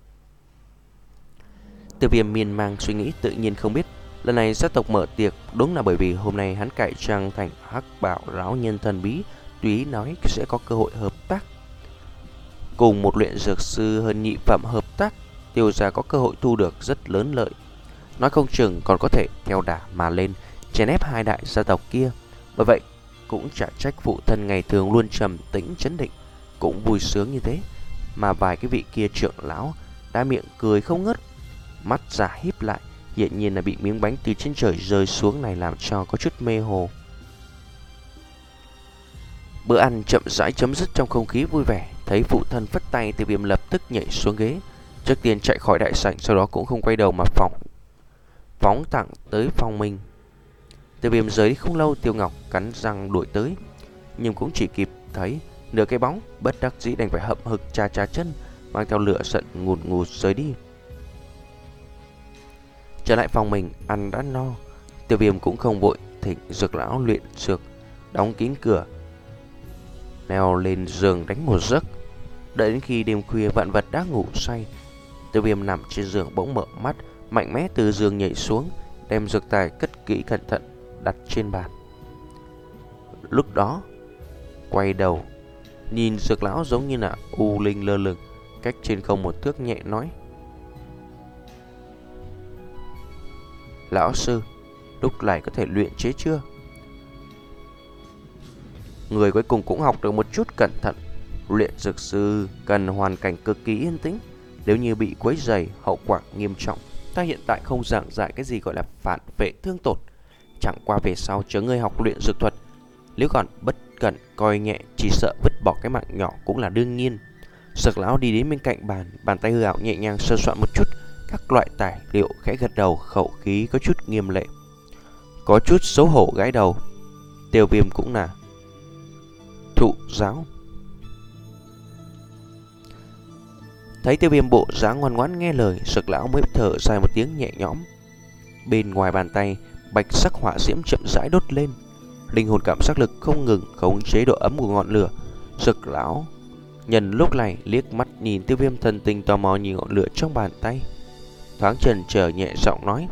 Tiêu Viêm miên man suy nghĩ, tự nhiên không biết lần này gia tộc mở tiệc đúng là bởi vì hôm nay hắn cải trang thành hắc bảo lão nhân thần bí, túy nói sẽ có cơ hội hợp tác cùng một luyện dược sư hơn nhị phẩm hợp tác, Tiêu gia có cơ hội thu được rất lớn lợi, nói không chừng còn có thể theo đà mà lên chèn ép hai đại gia tộc kia. Bởi vậy cũng chả trách phụ thân ngày thường luôn trầm tĩnh trấn định cũng vui sướng như thế, mà vài cái vị kia trưởng lão đã miệng cười không ngớt, mắt giả híp lại Hiển nhiên là bị miếng bánh từ trên trời rơi xuống này làm cho có chút mê hồ. Bữa ăn chậm rãi chấm dứt trong không khí vui vẻ. Thấy phụ thân phất tay, Tiêu Viêm lập tức nhảy xuống ghế, trước tiên chạy khỏi đại sảnh, sau đó cũng không quay đầu mà phóng phóng thẳng tới phòng mình. Tiêu Viêm rời đi không lâu, Tiêu Ngọc cắn răng đuổi tới, nhưng cũng chỉ kịp thấy nửa cái bóng, bất đắc dĩ đành phải hậm hực chà chà chân, mang theo lửa giận ngùn ngụt rời đi. Trở lại phòng mình, ăn đã no, Tiêu Viêm cũng không vội thỉnh Dược lão luyện dược, đóng kín cửa, leo lên giường đánh một giấc. Đợi đến khi đêm khuya vạn vật đã ngủ say, Tiêu Viêm nằm trên giường bỗng mở mắt, mạnh mẽ từ giường nhảy xuống, đem dược tài cất kỹ cẩn thận đặt trên bàn. Lúc đó quay đầu nhìn Dược lão giống như là u linh lơ lửng cách trên không một thước, nhẹ nói: "Lão sư, lúc này có thể luyện chế chưa?" Người cuối cùng cũng học được một chút cẩn thận. Luyện dược sư cần hoàn cảnh cực kỳ yên tĩnh, nếu như bị quấy rầy, hậu quả nghiêm trọng. Ta hiện tại không giảng giải cái gì gọi là phản vệ thương tổn, chẳng qua về sau chờ ngươi học luyện dược thuật, nếu còn bất cẩn coi nhẹ, chỉ sợ vứt bỏ cái mạng nhỏ cũng là đương nhiên. Dược lão đi đến bên cạnh bàn, bàn tay hư ảo nhẹ nhàng sơ soạn một chút các loại tài liệu, khẽ gật đầu, khẩu khí có chút nghiêm lệ. Có chút xấu hổ gãi đầu. Tiêu Viêm cũng là thụ giáo. Thấy Tiêu Viêm bộ dáng ngoan ngoãn nghe lời, Dược lão mới thở dài một tiếng nhẹ nhõm. Bên ngoài bàn tay, bạch sắc hỏa diễm chậm rãi đốt lên, linh hồn cảm giác lực không ngừng khống chế độ ấm của ngọn lửa. Dược lão nhân lúc này liếc mắt nhìn Tiêu Viêm, thần tình tò mò nhìn ngọn lửa trong bàn tay, thoáng chần chờ nhẹ giọng nói: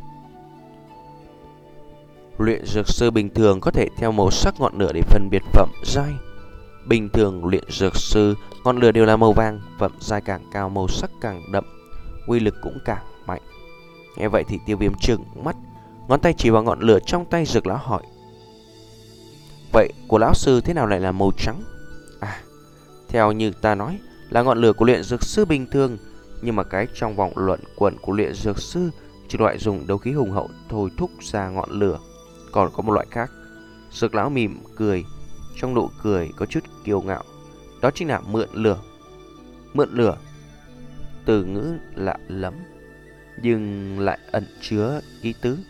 "Luyện dược sư bình thường có thể theo màu sắc ngọn lửa để phân biệt phẩm giai. Bình thường luyện dược sư ngọn lửa đều là màu vàng, phẩm giai càng cao màu sắc càng đậm, uy lực cũng càng mạnh." Nghe vậy thì Tiêu Viêm trừng mắt, ngón tay chỉ vào ngọn lửa trong tay Dược lão hỏi: "Vậy của lão sư thế nào lại là màu trắng?" "À, theo như ta nói là ngọn lửa của luyện dược sư bình thường, nhưng mà cái trong vòng luận quẩn của luyện dược sư chỉ loại dùng đấu khí hùng hậu thôi thúc ra ngọn lửa, còn có một loại khác." Dược lão mỉm cười, trong nụ cười có chút kiêu ngạo, đó chính là mượn lửa. Mượn lửa, từ ngữ lạ lắm nhưng lại ẩn chứa ý tứ,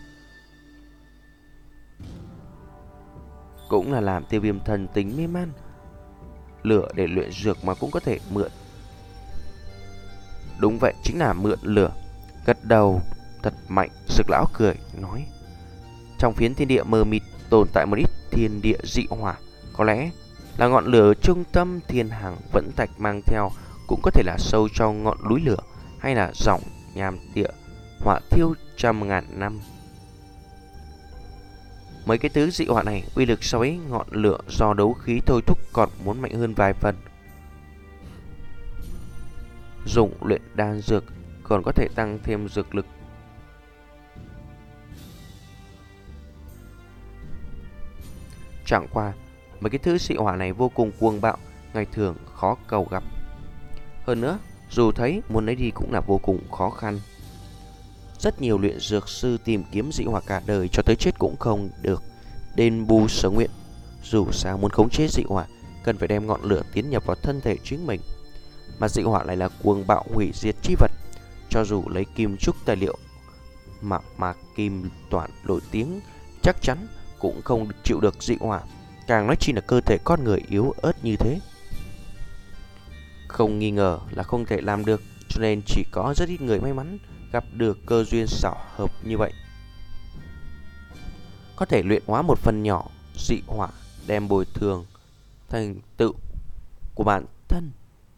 cũng là làm Tiêu Viêm thần tính mê man. Lửa để luyện dược mà cũng có thể mượn. Đúng vậy, chính là mượn lửa. Gật đầu thật mạnh, Dược lão cười nói: "Trong phiến thiên địa mờ mịt tồn tại một ít thiên địa dị hỏa, có lẽ là ngọn lửa trung tâm thiên hàng vẫn thạch mang theo, cũng có thể là sâu trong ngọn núi lửa, hay là dòng nham địa hỏa thiêu trăm ngàn năm. Mấy cái thứ dị hỏa này uy lực so với ngọn lửa do đấu khí thôi thúc còn muốn mạnh hơn vài phần. Dùng luyện đan dược còn có thể tăng thêm dược lực. Chẳng qua mấy cái thứ dị hỏa này vô cùng cuồng bạo, ngày thường khó cầu gặp. Hơn nữa, dù thấy muốn lấy đi cũng là vô cùng khó khăn. Rất nhiều luyện dược sư tìm kiếm dị hỏa cả đời cho tới chết cũng không được đền bù sở nguyện. Dù sao muốn khống chế dị hỏa, cần phải đem ngọn lửa tiến nhập vào thân thể chính mình. Mà dị hỏa lại là cuồng bạo hủy diệt chi vật. Cho dù lấy kim trúc tài liệu mà mà kim toản nổi tiếng, chắc chắn cũng không chịu được dị hỏa, càng nói chi là cơ thể con người yếu ớt như thế. Không nghi ngờ là không thể làm được, cho nên chỉ có rất ít người may mắn gặp được cơ duyên xảo hợp như vậy, có thể luyện hóa một phần nhỏ dị hỏa, đem bồi thường thành tựu của bản thân.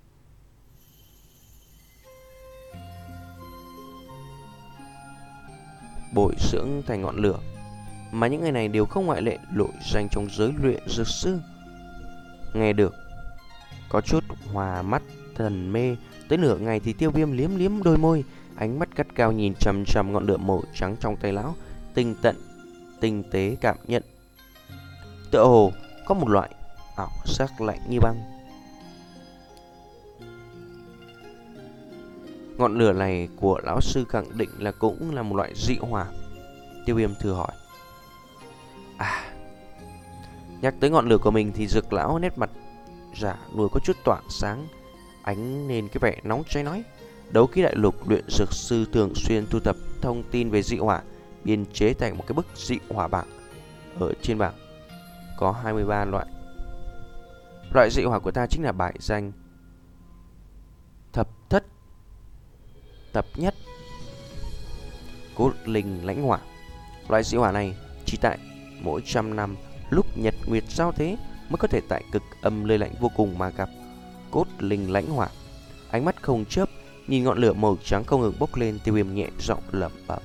Bồi dưỡng thành ngọn lửa, mà những người này đều không ngoại lệ nổi danh trong giới luyện dược sư. Nghe được có chút hòa mắt thần mê. Tới nửa ngày thì Tiêu Viêm liếm liếm đôi môi, ánh mắt gắt cao nhìn chằm chằm ngọn lửa màu trắng trong tay lão, tinh tận tinh tế cảm nhận. Tựa hồ có một loại ảo giác lạnh như băng. Ngọn lửa này của lão sư khẳng định là cũng là một loại dị hỏa. Tiêu Viêm thử hỏi. À, nhắc tới ngọn lửa của mình thì Dược lão nét mặt giả nuôi có chút tỏa sáng, ánh lên cái vẻ nóng cháy nói. Đấu Khí Đại Lục luyện dược sư thường xuyên thu thập thông tin về dị hỏa, biên chế thành một cái bức dị hỏa bảng. Ở trên bảng có hai mươi ba loại. Loại dị hỏa của ta chính là bài danh thập thất tập nhất Cốt Linh Lãnh Hỏa. Loại dị hỏa này chỉ tại mỗi trăm năm lúc nhật nguyệt giao thế mới có thể tại cực âm lơi lạnh vô cùng mà gặp. Cốt Linh Lãnh Hỏa. Ánh mắt không chớp nhìn ngọn lửa màu trắng không ngừng bốc lên, Tiêu Viêm nhẹ giọng lẩm bẩm.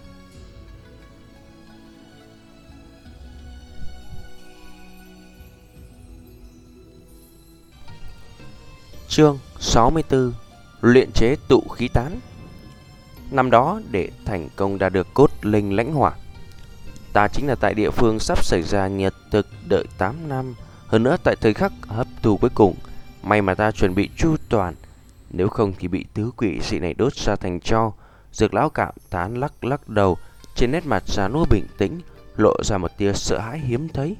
Chương sáu mươi tư. Luyện chế tụ khí tán. Năm đó để thành công đạt được Cốt Linh Lãnh Hỏa, ta chính là tại địa phương sắp xảy ra nhật thực đợi tám năm. Hơn nữa tại thời khắc hấp thu cuối cùng, may mà ta chuẩn bị chu toàn, nếu không thì bị tứ quỷ dị này đốt ra thành tro. Dược lão cảm thán lắc lắc đầu, trên nét mặt già nua bình tĩnh lộ ra một tia sợ hãi hiếm thấy.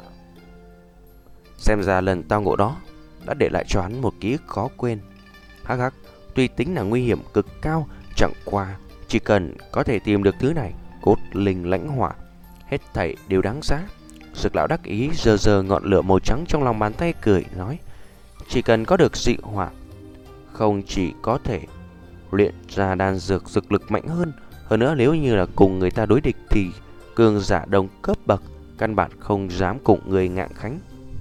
Xem ra lần tao ngộ đó đã để lại cho hắn một ký ức khó quên. Hắc hắc, tuy tính là nguy hiểm cực cao, chẳng qua chỉ cần có thể tìm được thứ này, Cốt Linh Lãnh Hỏa, hết thảy đều đáng giá. Dược lão đắc ý giơ giơ ngọn lửa màu trắng trong lòng bàn tay cười nói, chỉ cần có được dị hỏa, không chỉ có thể luyện ra đan dược dược lực mạnh hơn, hơn nữa nếu như là cùng người ta đối địch thì cường giả đồng cấp bậc căn bản không dám cùng người ngạng khánh.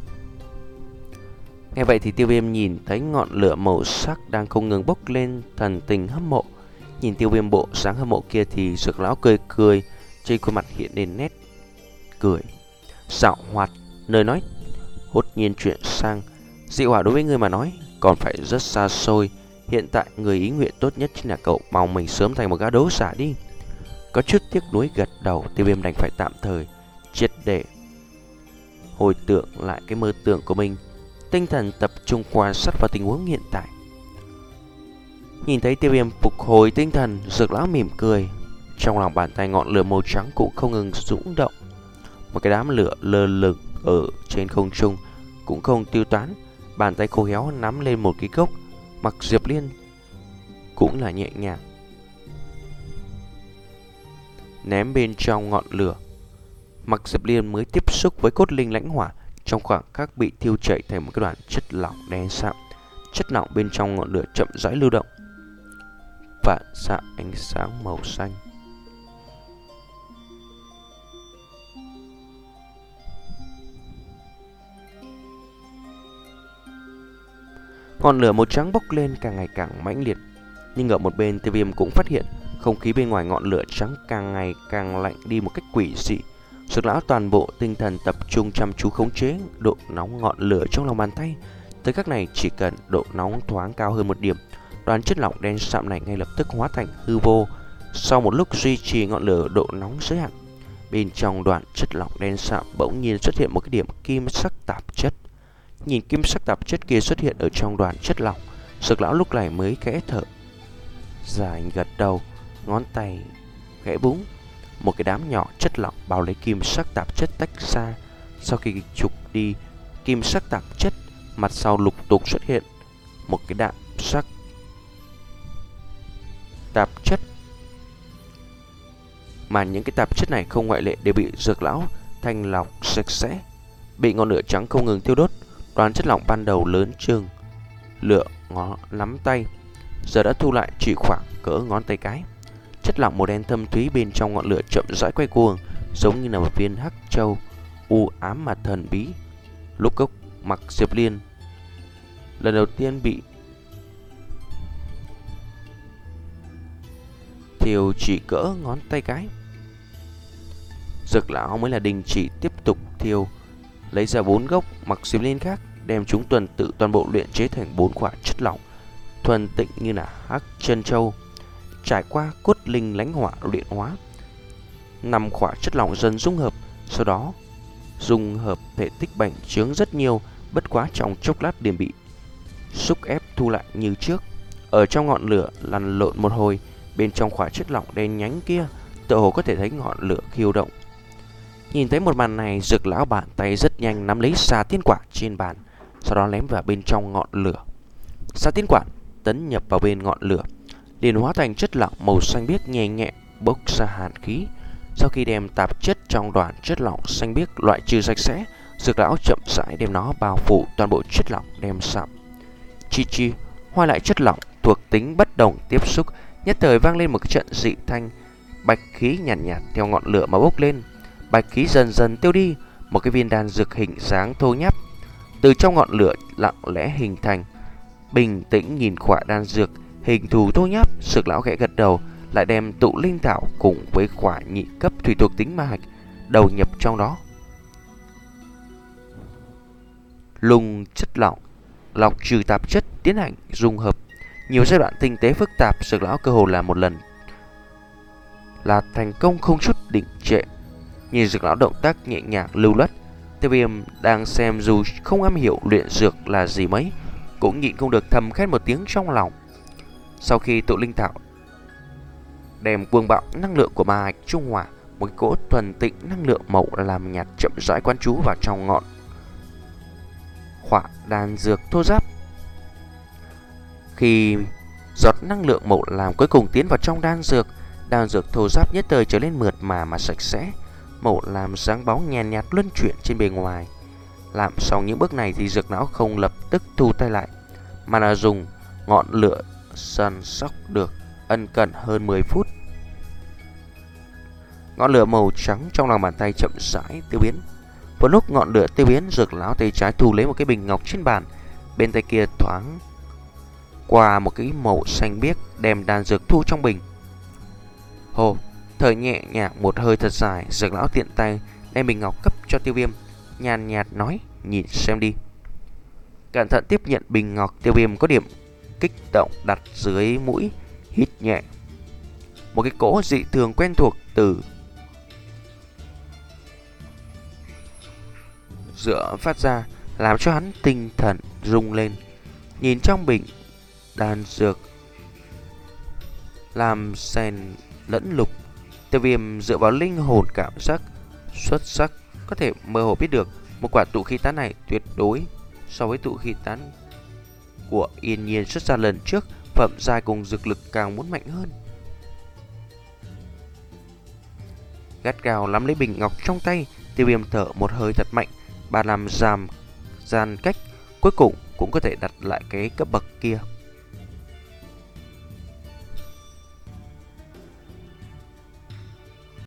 Nghe vậy thì Tiêu Viêm nhìn thấy ngọn lửa màu sắc đang không ngừng bốc lên, thần tình hâm mộ. Nhìn Tiêu Viêm bộ sáng hâm mộ kia thì Dược lão cười cười, trên khuôn mặt hiện lên nét cười xảo hoạt, nơi nói hốt nhiên chuyển sang, dị hỏa đối với người mà nói còn phải rất xa xôi. Hiện tại người ý nguyện tốt nhất chính là cậu mong mình sớm thành một gã đấu giả đi. Có chút tiếc nuối gật đầu, Tiêu Viêm đành phải tạm thời triệt để hồi tưởng lại cái mơ tưởng của mình, tinh thần tập trung quan sát vào tình huống hiện tại. Nhìn thấy Tiêu Viêm phục hồi tinh thần, Dược lão mỉm cười, trong lòng bàn tay ngọn lửa màu trắng cũng không ngừng dũng động. Một cái đám lửa lơ lửng ở trên không trung cũng không tiêu tán. Bàn tay khô héo nắm lên một cái cốc, Mặc Diệp Liên cũng là nhẹ nhàng ném bên trong ngọn lửa. Mặc Diệp Liên mới tiếp xúc với Cốt Linh Lãnh Hỏa, trong khoảng khắc bị thiêu chảy thành một cái đoàn chất lỏng đen sạm. Chất lỏng bên trong ngọn lửa chậm rãi lưu động, vạn xạ ánh sáng màu xanh. Ngọn lửa màu trắng bốc lên càng ngày càng mãnh liệt, nhưng ở một bên Tiêu Viêm cũng phát hiện không khí bên ngoài ngọn lửa trắng càng ngày càng lạnh đi một cách quỷ dị. Dược lão toàn bộ tinh thần tập trung chăm chú khống chế độ nóng ngọn lửa trong lòng bàn tay. Tới các này chỉ cần độ nóng thoáng cao hơn một điểm, đoàn chất lỏng đen sạm này ngay lập tức hóa thành hư vô. Sau một lúc duy trì ngọn lửa độ nóng giới hạn, bên trong đoàn chất lỏng đen sạm bỗng nhiên xuất hiện một cái điểm kim sắc tạp chất. Nhìn kim sắc tạp chất kia xuất hiện ở trong đoàn chất lỏng, Dược lão lúc này mới khẽ thở dài, gật đầu, ngón tay khẽ búng, một cái đám nhỏ chất lỏng bao lấy kim sắc tạp chất tách ra. Sau khi trục đi kim sắc tạp chất, mặt sau lục tục xuất hiện một cái đạm sắc tạp chất, mà những cái tạp chất này không ngoại lệ đều bị Dược lão thanh lọc sạch sẽ, bị ngọn lửa trắng không ngừng tiêu đốt. Đoàn chất lỏng ban đầu lớn chừng lửa ngón nắm tay, giờ đã thu lại chỉ khoảng cỡ ngón tay cái. Chất lỏng màu đen thâm thúy bên trong ngọn lửa chậm rãi quay cuồng, giống như là một viên hắc châu u ám mà thần bí. Lúc gốc Mặc Diệp Liên lần đầu tiên bị thiêu chỉ cỡ ngón tay cái, Dược lão mới là đình chỉ tiếp tục thiêu, lấy ra bốn gốc Mặc Diệp Liên khác, đem chúng tuần tự toàn bộ luyện chế thành bốn quả chất lỏng thuần tịnh như là hắc chân châu. Trải qua Cốt Linh Lãnh Hỏa luyện hóa, năm quả chất lỏng dần dung hợp, sau đó dung hợp thể tích bành trướng rất nhiều, bất quá trong chốc lát liền bị xúc ép thu lại như trước. Ở trong ngọn lửa lăn lộn một hồi, bên trong quả chất lỏng đen nhánh kia tựa hồ có thể thấy ngọn lửa khiêu động. Nhìn thấy một màn này, Dược lão bàn tay rất nhanh nắm lấy xà tiên quả trên bàn, sau đó ném vào bên trong ngọn lửa. Xà tiên quả tấn nhập vào bên ngọn lửa, liền hóa thành chất lỏng màu xanh biếc nhẹ nhẹ bốc ra hàn khí. Sau khi đem tạp chất trong đoàn chất lỏng xanh biếc loại trừ sạch sẽ, Dược lão chậm rãi đem nó bao phủ toàn bộ chất lỏng đem sạm. Chi chi, hoa lại chất lỏng thuộc tính bất đồng tiếp xúc, nhất thời vang lên một trận dị thanh, bạch khí nhàn nhạt, nhạt theo ngọn lửa mà bốc lên. Bạch khí dần dần tiêu đi, một cái viên đan dược hình dáng thô nháp từ trong ngọn lửa lặng lẽ hình thành. Bình tĩnh nhìn quả đan dược hình thù thô nháp, Dược lão khẽ gật đầu, lại đem tụ linh thảo cùng với quả nhị cấp thủy thuộc tính ma hạch đầu nhập trong đó. Lùng chất lỏng lọc trừ tạp chất, tiến hành dung hợp. Nhiều giai đoạn tinh tế phức tạp, Dược lão cơ hồ là một lần là thành công không chút đình trệ. Nhìn Dược lão động tác nhẹ nhàng lưu loát, Tiêu Viêm đang xem dù không am hiểu luyện dược là gì mấy, cũng nhịn không được thầm khét một tiếng trong lòng. Sau khi tụ linh thảo đem cuồng bạo năng lượng của ma hạch trung hòa, một cái cỗ thuần tịnh năng lượng màu làm nhạt chậm rãi quán trú vào trong ngọn khỏa đan dược thô ráp. Khi giọt năng lượng màu làm cuối cùng tiến vào trong đan dược, đan dược thô ráp nhất thời trở nên mượt mà mà sạch sẽ, màu làm sáng bóng nhàn nhạt, nhạt luân chuyển trên bề ngoài. Làm xong những bước này thì Dược lão không lập tức thu tay lại, mà là dùng ngọn lửa săn sóc được ân cần hơn mười phút. Ngọn lửa màu trắng trong lòng bàn tay chậm rãi tiêu biến. Một lúc ngọn lửa tiêu biến, Dược lão tay trái thu lấy một cái bình ngọc trên bàn, bên tay kia thoáng qua một cái màu xanh biếc đem đan dược thu trong bình. Hồ, thở nhẹ nhàng một hơi thật dài, Dược lão tiện tay đem bình ngọc cấp cho Tiêu Viêm, nhàn nhạt nói: nhìn xem đi. Cẩn thận tiếp nhận bình ngọc, Tiêu Viêm có điểm kích động đặt dưới mũi, hít nhẹ. Một cái cỗ dị thường quen thuộc từ giữa phát ra, làm cho hắn tinh thần rung lên. Nhìn trong bình đan dược làm xen lẫn lục, Tiêu Viêm dựa vào linh hồn cảm giác xuất sắc có thể mơ hồ biết được một quả tụ khí tán này tuyệt đối so với tụ khí tán của Yên Nhiên xuất ra lần trước, phẩm giai cùng dược lực càng muốn mạnh hơn. Gắt gao nắm lấy bình ngọc trong tay, Tiêu Viêm thở một hơi thật mạnh, ba năm giảm gian cách, cuối cùng cũng có thể đặt lại cái cấp bậc kia.